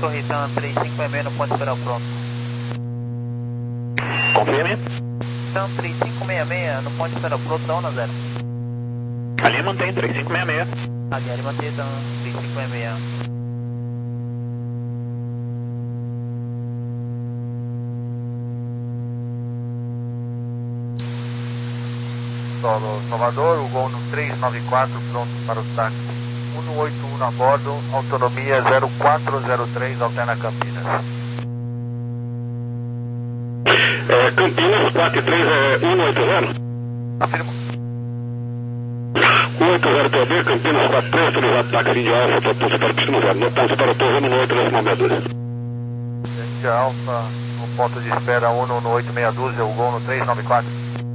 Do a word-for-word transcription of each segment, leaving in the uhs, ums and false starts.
Torretão três cinco seis seis no ponto esperar pronto. Confirme. Então três cinco seis seis no ponto esperar pronto, da um a zero. Ali mantém três cinco seis seis. Ali, ali mantém então três cinco seis seis. Solo Salvador, o gol no três nove quatro, pronto para o táxi cento e oitenta e um a bordo, autonomia zero quatro zero três, alterna Campinas. É, Campinas, quatro três é cento e oitenta? Afirmo. cento e oitenta T B, Campinas, quatro três, autorizado táxi de Alfa, propulso para Pistino Zero, no ponto para o torre, no oito zero seis dois. De Alfa, no ponto de espera um no oito seis dois, o gol no três nove quatro.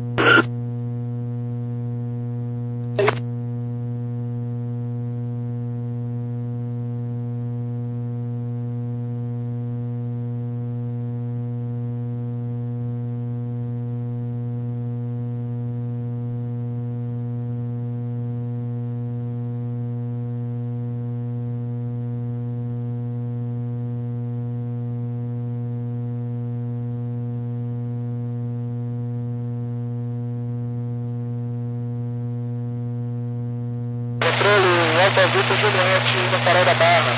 Alfa Juliette, no Farol da Barra.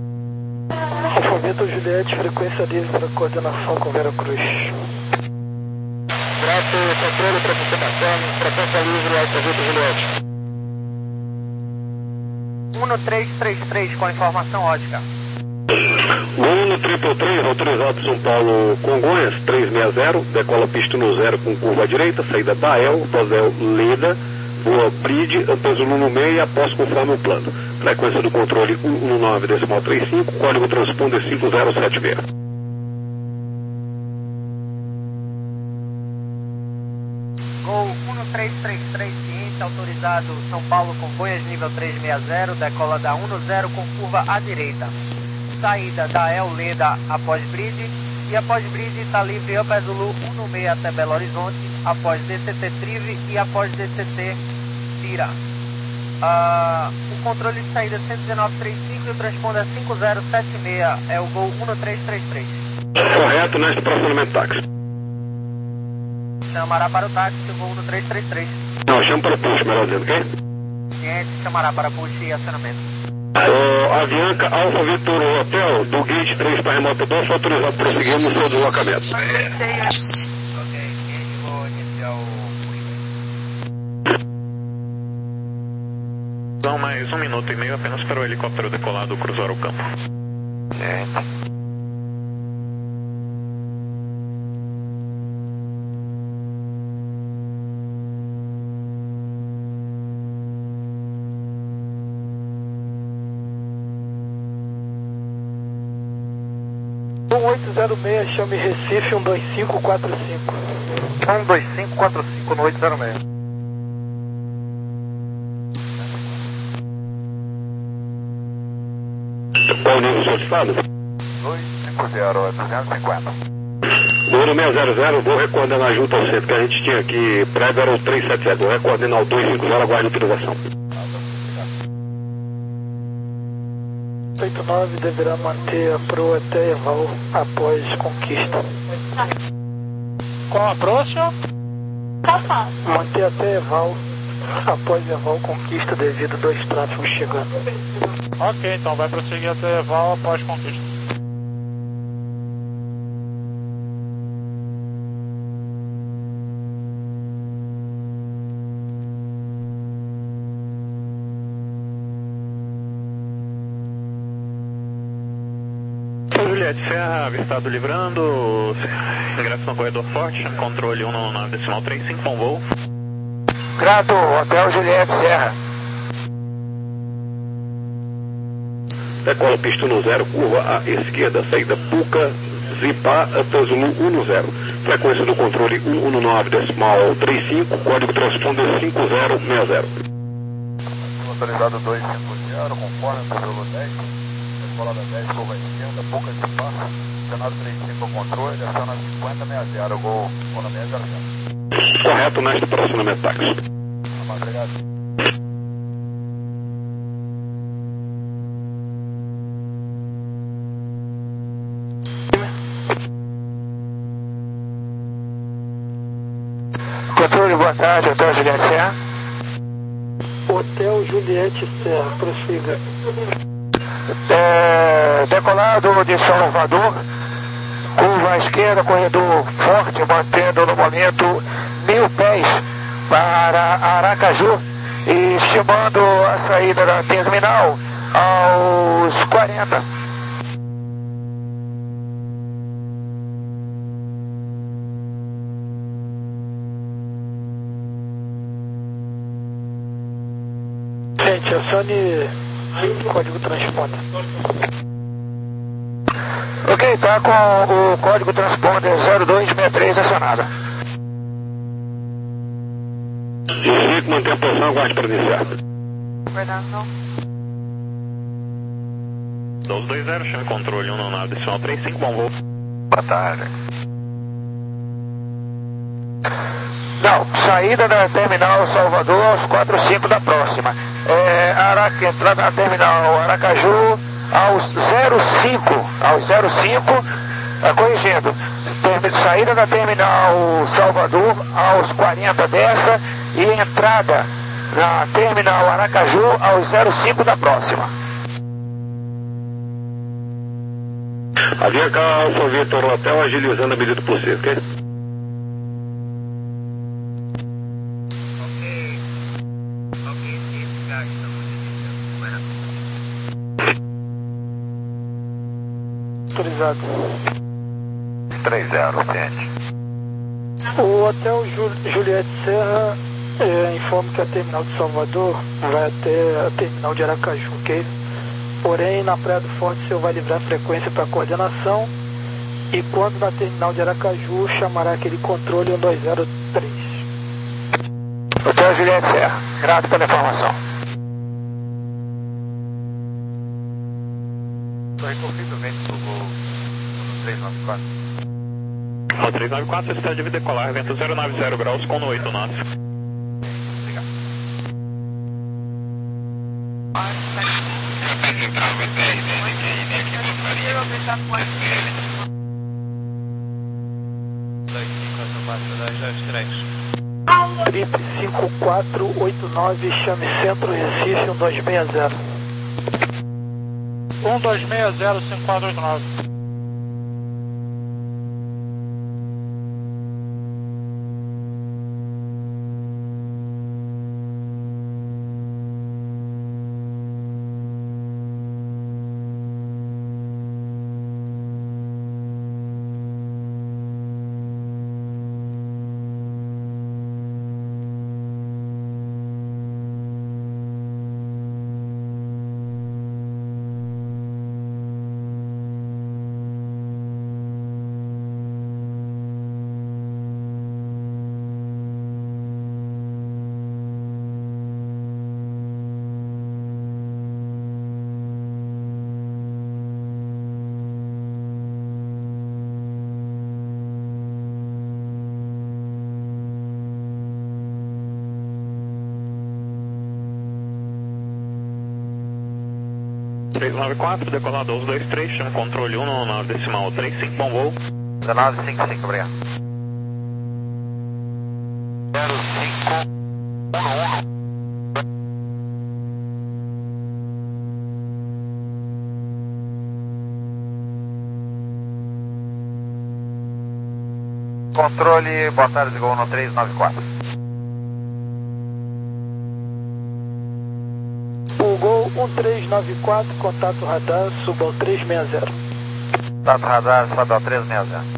Alfa Juliette, frequência livre para coordenação com Vera Cruz. Grato, controle para aproximação, frequência livre, Alfa Juliette. um três três três com informação ótica. um três três, autorizado São Paulo Congonhas, trezentos e sessenta, decola pista no zero com curva à direita, saída da El, Posel Leda, Boa Bride, Antezulu no meio, após conforme o plano. Frequência do controle cento e nove decimal trinta e cinco, código transponder cinco zero sete seis. Gol um três três três, ciência, autorizado São Paulo Congonhas, nível trezentos e sessenta, decola da um zero com curva à direita. Saída da El Leda após Bride, e após Bride está livre Upper Zulu cento e dezesseis até Belo Horizonte, após D C T Trive e após D C T Tira. Uh, o controle de saída cento e dezenove trinta e cinco e o transponder cinco zero sete seis é o gol um três três três. Correto, neste estacionamento táxi. Chamará para o táxi o gol um três três três. Não, chama para o push, melhor dizendo, ok? Ciente, chamará para push e acionamento. Uh, Avianca Alfa Vitor Hotel, do Gate três para remoto dois, autorizado para prosseguir no seu deslocamento. Ok, vou iniciar o push. Então, mais um minuto e meio apenas para o helicóptero decolado cruzar o campo. Gente. um oito zero seis, chame Recife um dois cinco quatro cinco. um dois cinco quatro cinco no oito zero seis. Qual o nível solicitado? dois cinco zero, é duzentos e cinquenta. Número seiscentos e zero, vou recoordenar junto ao centro que a gente tinha aqui, prévio era o trezentos e setenta e sete, vou recoordenar o duzentos e cinquenta, aguarde utilização. oito nove deverá manter a proa até Eval após conquista. Qual a próxima? Manter até Eval após Eval conquista devido a dois tráfegos chegando. Ok, então vai prosseguir até Eval após conquista. Juliette, Serra, avistado livrando, ingresso no corredor forte, controle um nove decimal trinta e cinco com voo. Grato, Hotel Juliette, Serra. Decola pista no zero, curva à esquerda, saída Puca, Zipa, Antezulu um zero. Frequência do controle um nove decimal trinta e cinco, código transponder cinco zero seis zero. Autorizado dois cinco zero, conforme Antezulu dez. Decolada dez, curva à esquerda, Puca, Zipa, Senado trinta e cinco controle, aciona cinquenta sessenta, gol economia zero zero. Correto, neste estacionamento táxi. Obrigado. Controle, boa tarde, Hotel Juliette Serra. Hotel Juliette Serra, prossiga. É, decolado de Salvador, curva à esquerda, corredor forte, mantendo no momento mil pés para Aracaju e estimando a saída da terminal aos quarenta. Gente, acione código transponder. Ok, tá com o código transponder zero dois seis três acionado. Henrique, mantém a posição, aguarde para iniciar. Coordenação. doze dois zero, chame controle um na nave decimal três cinco, bom voo. Boa tarde. Não, saída da terminal Salvador aos quatro cinco da próxima. É, Araca, entrada na terminal Aracaju aos zero cinco, aos zero cinco, tá corrigindo. Termi, saída da terminal Salvador aos quarenta dessa e entrada na terminal Aracaju aos zero cinco da próxima. Avianca Alfa Vitor Hotel, agilizando a medida do possível, ok? Autorizado. três zero, gente. O Hotel Ju Juliette Serra é, informa que a terminal de Salvador vai até a terminal de Aracaju, ok? Porém, na Praia do Forte, o senhor vai livrar a frequência para coordenação e quando na terminal de Aracaju, chamará aquele controle um dois zero três. Hotel Juliette Serra, grato pela informação. Estou reconfirmando o vento do voo três nove quatro. Rota três nove quatro, cidade de decolar, vento zero nove zero graus com oito knots. Obrigado. Trip cinco quatro oito nove, chame Centro Recife um dois seis zero. um dois seis zero cinco quatro oito nove. três nove quatro, decolar doze dois três, chame controle um na nave decimal três cinco, bom voo. dezenove cinquenta e cinco, obrigado. zero cinco um um. Controle, boa tarde, Gol no três nove quatro. O Gol um três nove quatro, contato radar, suba ao três seis zero. Contato radar, sobe ao três seis zero.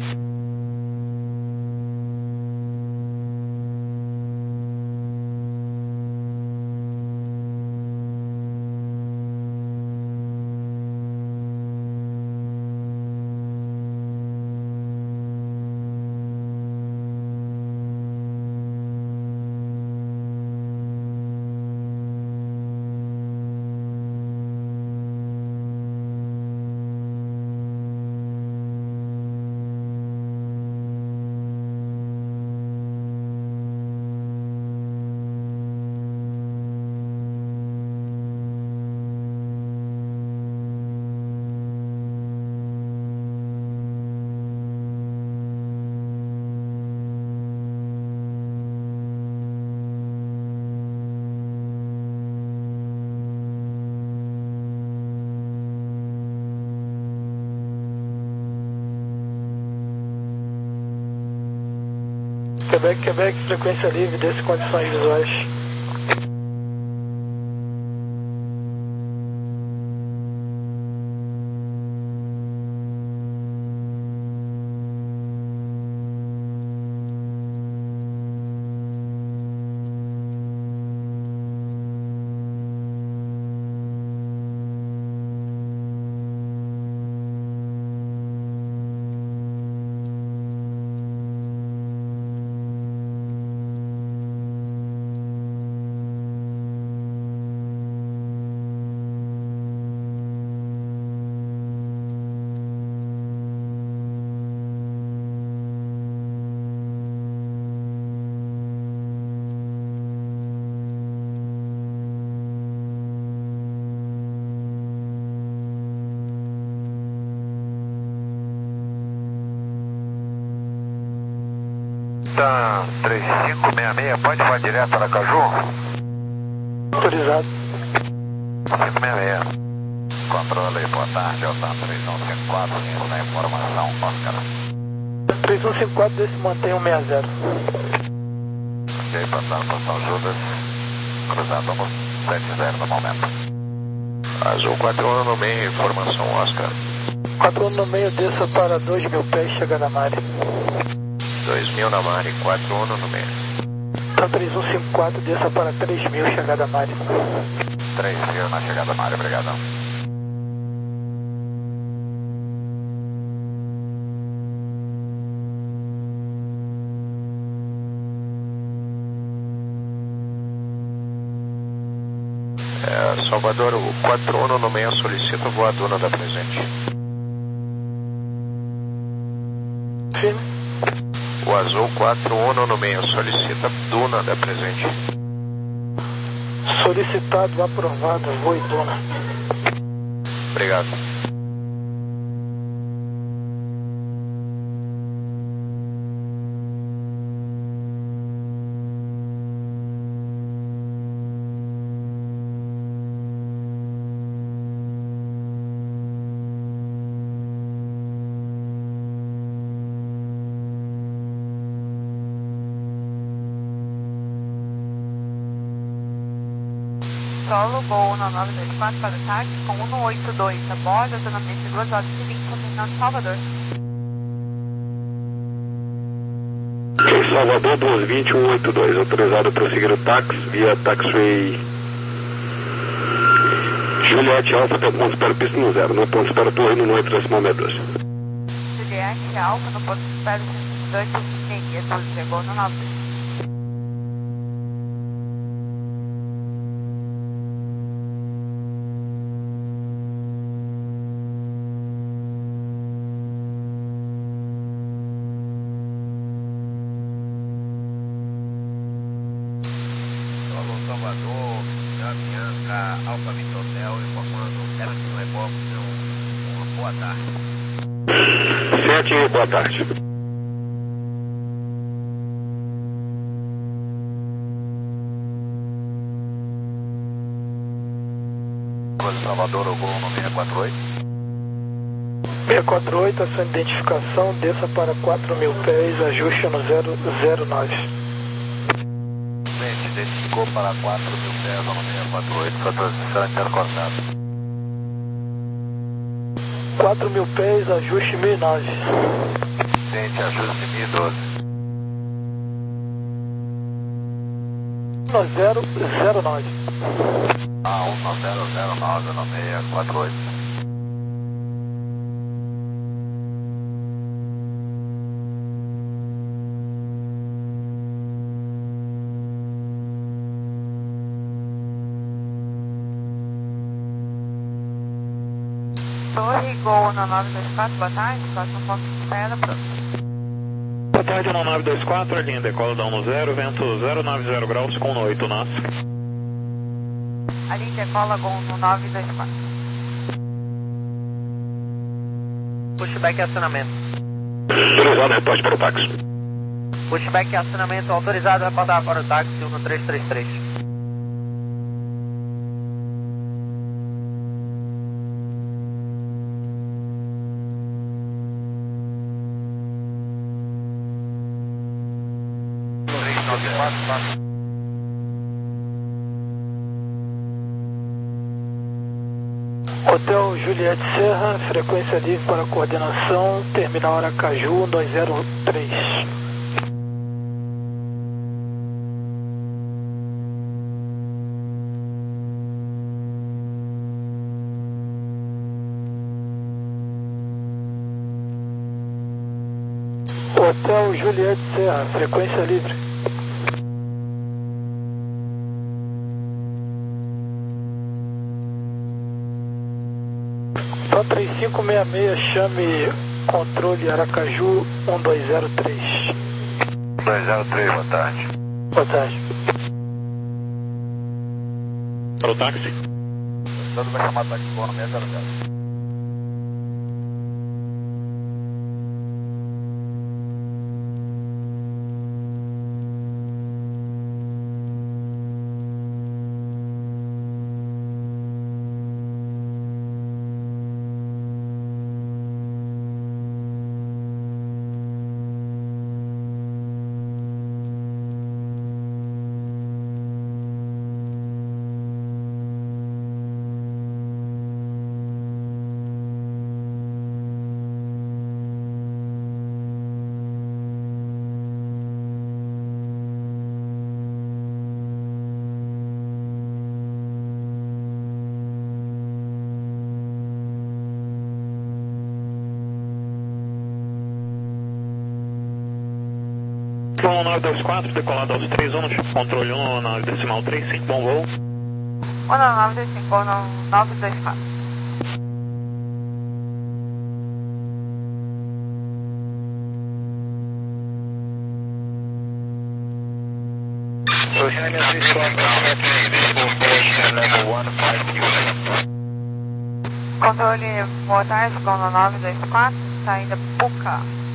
Quebec, Quebec, frequência livre, desse condições visuais. Tá três cinco seis seis, pode voar direto para Aracaju? Autorizado. cinco seis seis. Controle, boa tarde, Altan três um cinco quatro, linha da informação, Oscar. três um cinco quatro, desse mantém um seis zero. Ok, passando para São Judas, cruzado no sete zero no momento. Azul quatro um no meio, informação, Oscar. quatro um no meio, desça para dois mil pés, chegada a Mari. dois mil na Mari, quatro um no meio. Então três um cinco quatro, desça para três mil, chegada a Mari. três mil na chegada a Mari, obrigadão. É, Salvador, o quatro um no meio solicita voadora da presente. Firme. O azul quatro um no meio solicita Duna da presente. Solicitado, aprovado, voo e Duna. Obrigado. Solo, Gol um nove dois quatro para o táxi com um oito dois a bordo, acionamento de duas horas e vinte, terminando Salvador. Salvador duas vinte, um oito dois, autorizado a prosseguir o táxi via taxiway Juliette Alfa até o ponto espera pista no zero, no ponto espera torre no oito decimal meia doze. Juliette Alfa no ponto espera dois meia doze, chegou no nove dois. Salvador, Bianca, Alfa Vista Hotel, informando Everton Lebop, uma boa tarde. Sete, boa tarde. Salvador, o Gol no seis quatro oito. seis quatro oito, a sua identificação, desça para quatro mil pés, ajuste no zero zero nove. Identificou para quatro mil pés no seis quatro oito, para transição intercortado. quatro mil pés, ajuste mil e nove. Tente ajuste mil e doze. um zero zero nove. Ah, um zero zero nove no seis quatro oito. Torre, Gol um nove dois quatro, boa tarde, próximo ponto de espera, próximo. Boa tarde, um nove dois quatro, a linha decola da um zero, vento zero nove zero graus com oito nós. A linha decola Gol um nove dois quatro. Pushback e acionamento. Autorizado, reporte para o táxi. Pushback e acionamento autorizado, reportar para o táxi um três três três. quatro, quatro. Hotel Juliette Serra, frequência livre para coordenação, terminal Aracaju dois zero três. Hotel Juliette Serra, frequência livre. Só três cinco seis seis, chame controle Aracaju um dois zero três. um dois zero três, boa tarde. Boa tarde. Para o táxi. Todo vai chamar táxi com no seis zero zero. um nove dois quatro, decolado aos três um, controle um na decimal três cinco, bom voo. um nove dois cinco, um nove dois quatro. Controle, boa tarde, com um nove dois quatro, saída Puca.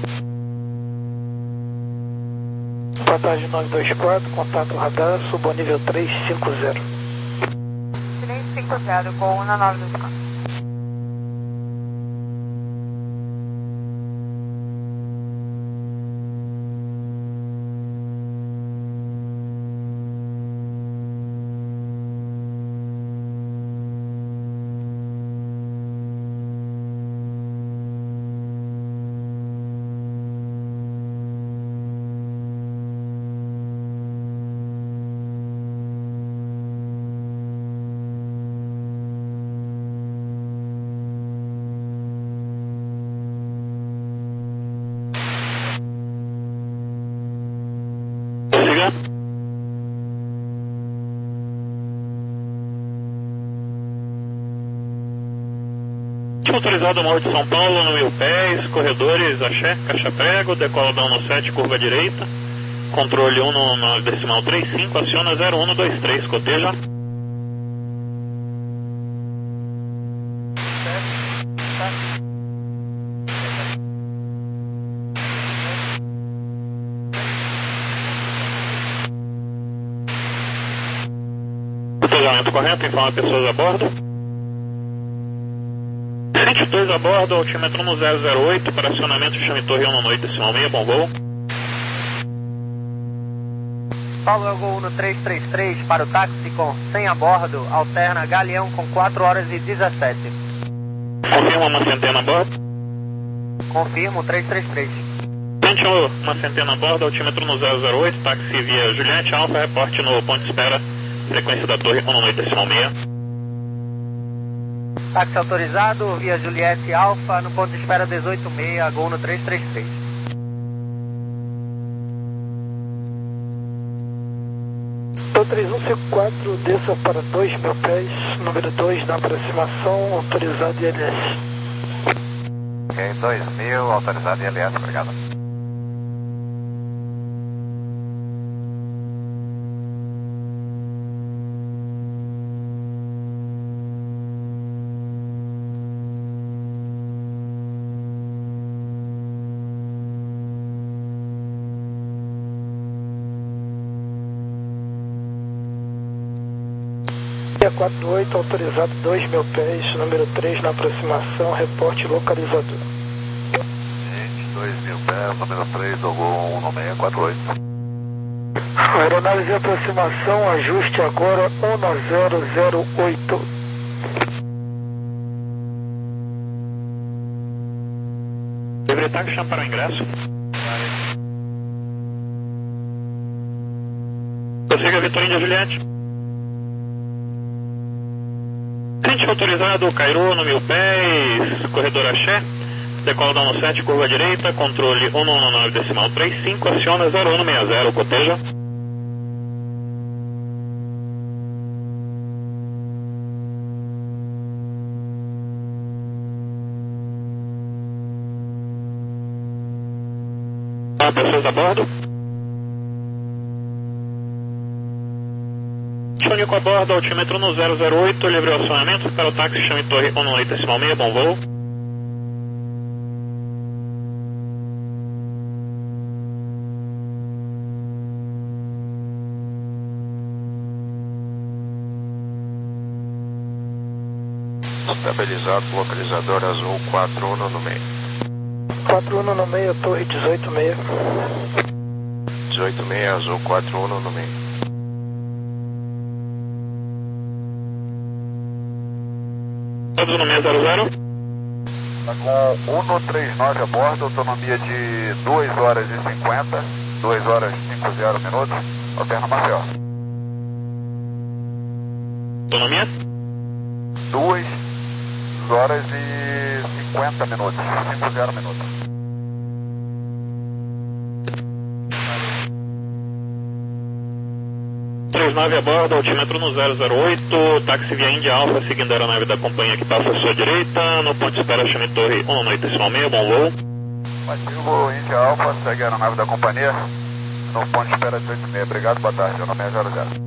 Boa tarde, nove dois quatro, contato radar, subonível três cinco zero. três cinco zero, com um nove dois quatro. Autorizado Morro de São Paulo, no mil pés, corredores, axé, caixa prego, decola da um sete, curva direita, controle um no, na decimal três cinco, aciona zero um dois três, coteja. Cotejamento correto, informa pessoas a bordo. vinte e dois a bordo, altímetro no zero zero oito, para acionamento chame torre um no oito, decimal seis, bom voo. Paulo Elgo um três três três para o táxi com cem a bordo, alterna Galeão com quatro horas e dezessete. Confirma uma centena a bordo. Confirmo, três três três. Sentiu uma centena a bordo, altímetro no zero zero oito, táxi via Juliette Alfa, reporte no ponto de espera, frequência da torre um no oito, decimal seis. Táxi autorizado, via Juliette Alfa, no ponto de espera dezoito seis, Gol no três três três. três um cinco quatro, desça para dois mil pés, número dois na aproximação, autorizado I L S. Ok, dois mil, autorizado I L S, obrigado. quatro oito, autorizado dois mil pés, número três na aproximação, reporte localizador. Gente, dois mil pés, número três, do Gol um no seis quatro oito. Aeronave de aproximação, ajuste agora um zero zero oito. Livre táxi, chama para o ingresso. Prossiga, Vitor Índia Juliette. Cliente autorizado, Cairo no mil pés, corredor Axé, decola da um sete, curva direita, controle um um nove decimal trinta e cinco, aciona zero um seis zero, coteja. Ah, pessoas a bordo. Único a bordo, altímetro no zero zero oito, livre acionamento para o táxi, chame torre um oito decimal seis, bom voo. Estabilizado, localizador azul quatro um no meio. quatro um no meio, torre dezoito seis. dezoito seis, azul quatro um no meio. Todos no seis zero zero. Está com cento e trinta e nove a bordo, autonomia de duas horas e cinquenta, duas horas e cinquenta minutos, alterna Maceió. Autonomia? duas horas e cinquenta minutos, cinquenta minutos. trinta e nove a bordo, altímetro no zero zero oito, táxi via Índia Alfa, seguindo a aeronave da companhia que passa à sua direita, no ponto de espera chame torre um oito decimal seis, bom voo. Ativo Índia Alfa, segue a aeronave da companhia, no ponto de espera dezoito seis, obrigado, boa tarde, meu nome é zero zero.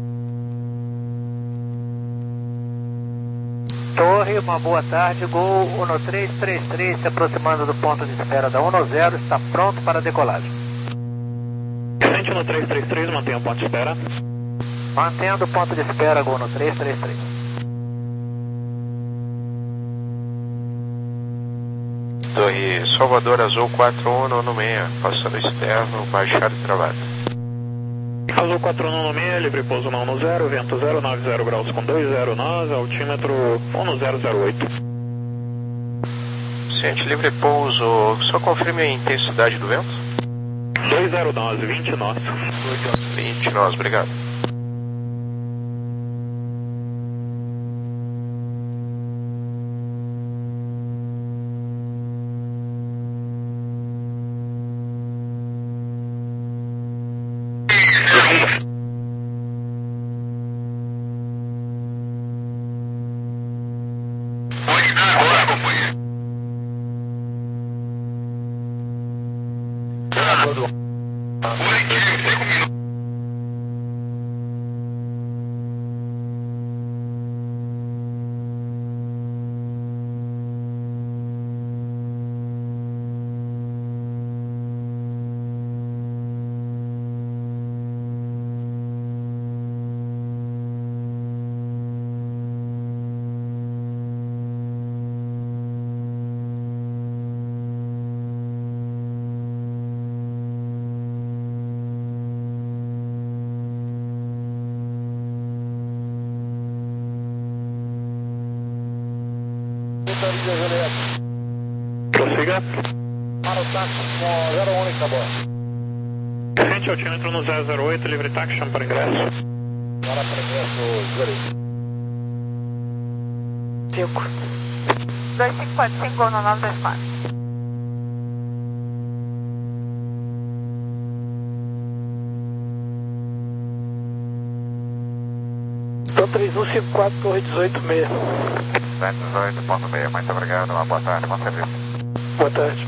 Torre, uma boa tarde, Gol um três três três, se aproximando do ponto de espera da um zero, está pronto para decolagem. Frente no três três três, mantenha o ponto de espera. Mantendo o ponto de espera, Gol no três três três. Torre Salvador azul quatro um no meio, passando externo, baixado e travado. Azul quatro um no meio, livre pouso na um zero, vento zero nove zero graus com dois zero nós, altímetro um zero zero oito. Ciente, livre pouso, só confirme a intensidade do vento. dois zero nove, vinte nós. vinte nós, obrigado. Prossiga. Para o táxi com zero um está bom. Frente altímetro no zero zero oito, livre táxi, chama para ingresso. Para ingresso, direito. cinco. dois cinco quatro cinco, Gol no nove dois quatro. Então três um cinco quatro, torre dezoito seis. dezoito ponto seis, muito obrigado, uma boa tarde, bom serviço. Boa tarde.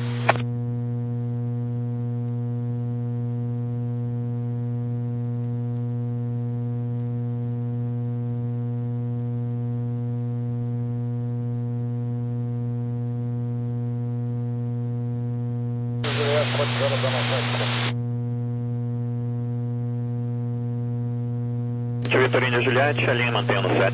Vitor Índia Juliette, a linha mantendo sete.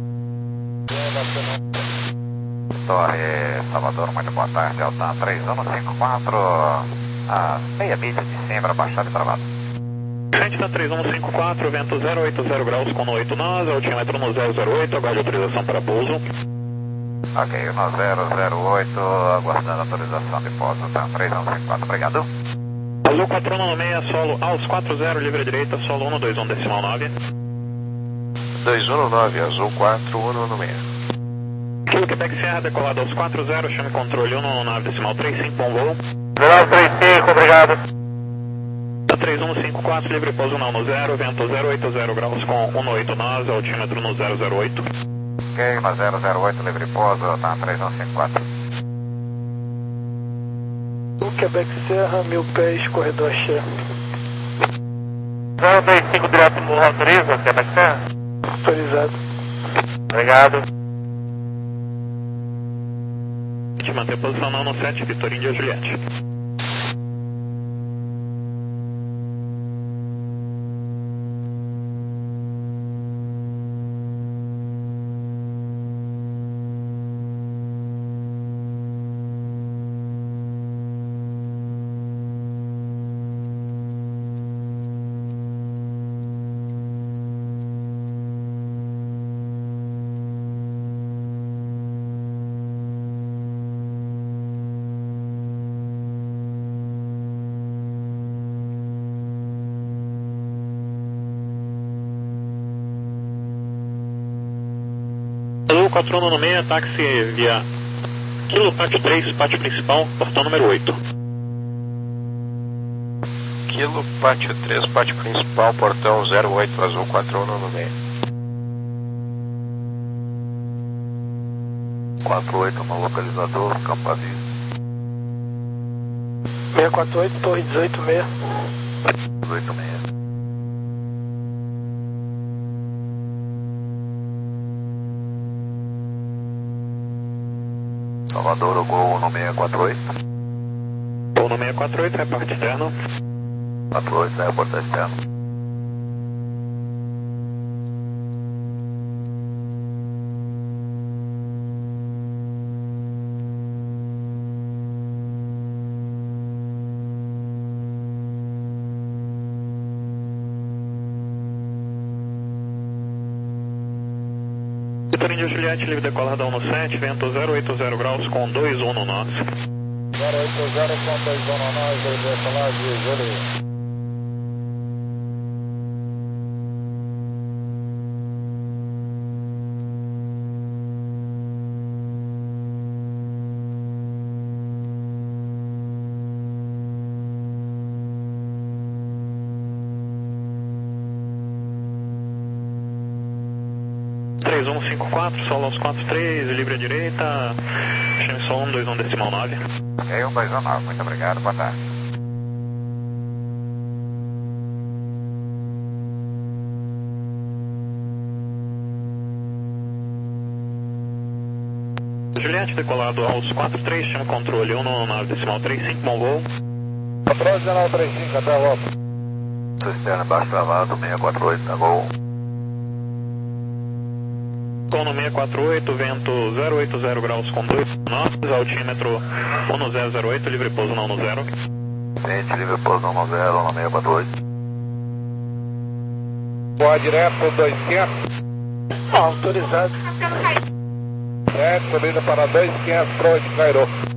Torre Salvador, muito boa tarde, Altan três um cinco quatro, a meia milha de Sembra, baixado e travado. Frente da três um cinco quatro, vento zero oito zero graus com oito nós, altímetro no zero zero oito, aguarde autorização para pouso. Ok, no zero zero oito, aguardando autorização de pouso, tá? três um cinco quatro, obrigado. Azul quatro um seis, solo aos quatro zero, livre direita, solo um dois um decimal nove. dois um nove, azul quatro um seis. Kilo Quebec Serra, decolado aos quatro zero, chame controle um no nave decimal três cinco, bom voo. Zero três cinco, obrigado. Da três um cinco quatro, livre pouso não no zero, vento zero oito zero graus com um oito nós, altímetro no zero zero oito. Ok, no zero zero oito, livre pouso, tá? três um cinco quatro. O Quebec Serra, mil pés, corredor Axé. zero três cinco, direto no autoriza, Quebec Serra? Autorizado. Obrigado. De manter posição não no sete, Vitor Índia Juliette. Azul quatro um seis, táxi via Kilo Pátio três, pátio principal, portão número oito. Kilo Pátio três, pátio principal, portão zero oito, azul quatro um seis. quatro oito no localizador, Campo Aviso. seis quatro oito, torre dezoito seis. dezoito seis. Salvador, o Gol no seis quatro oito. Gol no seis quatro oito, repórter externo. quatro oito, repórter externo. Vitor Índia Juliette, livre decolada um no sete, vento zero oito zero graus com dois um no nós. zero oito zero com dois um no nós, livre decolada de Juliette. três um cinco quatro, solo aos quatro três, livre à direita, chame só um dois um decimal nove. Ok, um dois um nove, muito obrigado, boa tarde. Juliette, decolado aos quatro três, chame controle um no nave decimal três cinco, bom voo. Controle dezenove três cinco, até a volta. Cisterna embaixo travado, seis quatro oito, tá Gol. Gol no seis quatro oito, vento zero oito zero graus com dois nós, altímetro um no zero zero oito, livre pouso não no zero. Gente, livre pouso não no zero, no seis quatro oito. Voa direto, dois quinhentos. Autorizado. É, subida para dois quinhentos, para oito, Cairo.